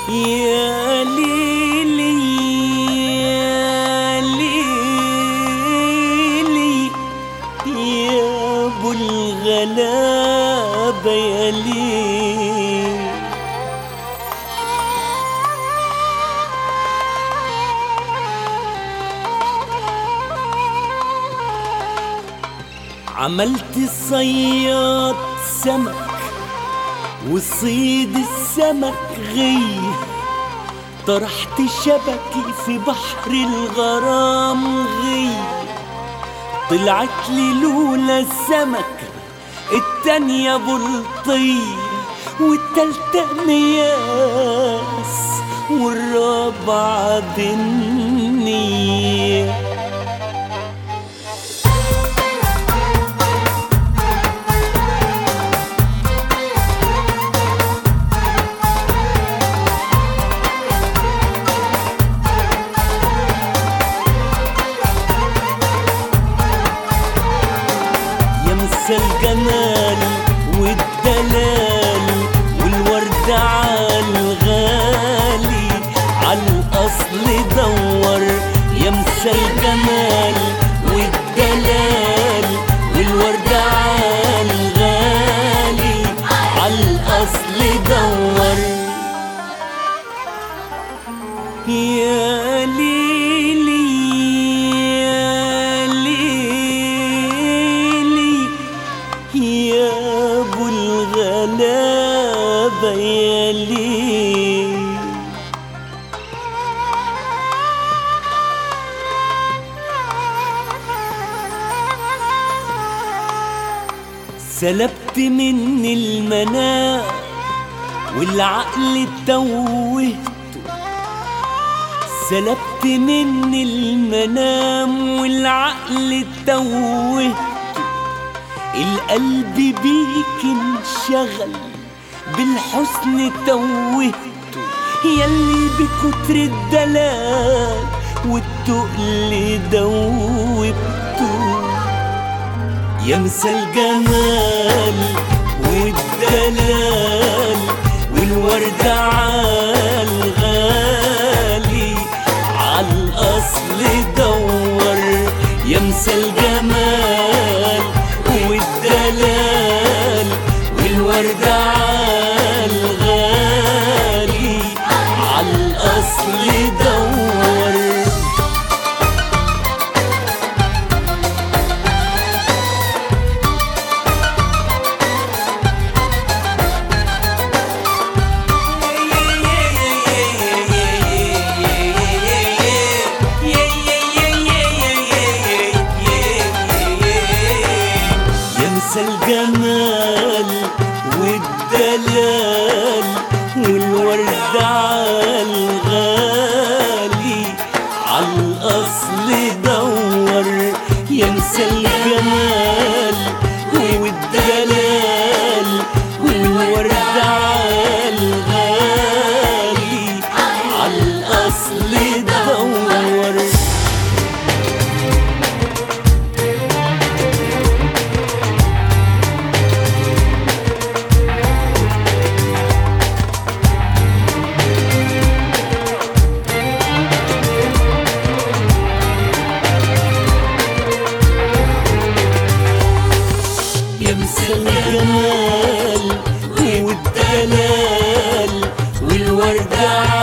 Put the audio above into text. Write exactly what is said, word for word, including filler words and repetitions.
يا ليلي يا ليلي يا ابو الغلابة يا ليلي. عملت صياد سمك وصيد السمك غي، طرحت شبكي في بحر الغرام غي، طلعت لي لولا السمكة التانية بلطي، والتالتة مياس والرابعة بنية. الجمال والدلال والورد عالغالي عالأصل دور، يا مسا الجمال والدلال والورد عالغالي عالأصل دور. يا ليلي يا ابو الغلابة يا ليلي. سلبت مني المنام والعقل توهته، سلبت مني المنام والعقل توهته، القلب بيك انشغل بالحسن توهته، يلي بكتر الدلال والتقل دوبته. يا مسا الجمال والدلال والورد عالغالي عالأصل دور، يا مسا الجمال والدلال والورد عالغالي عالأصل دور. الجمال والدلال والورد عالغالي عالأصل دور، يا مسا الجمال والدلال والورد عالغالي عالأصل دور. يا مسا الجمال والدلال والورد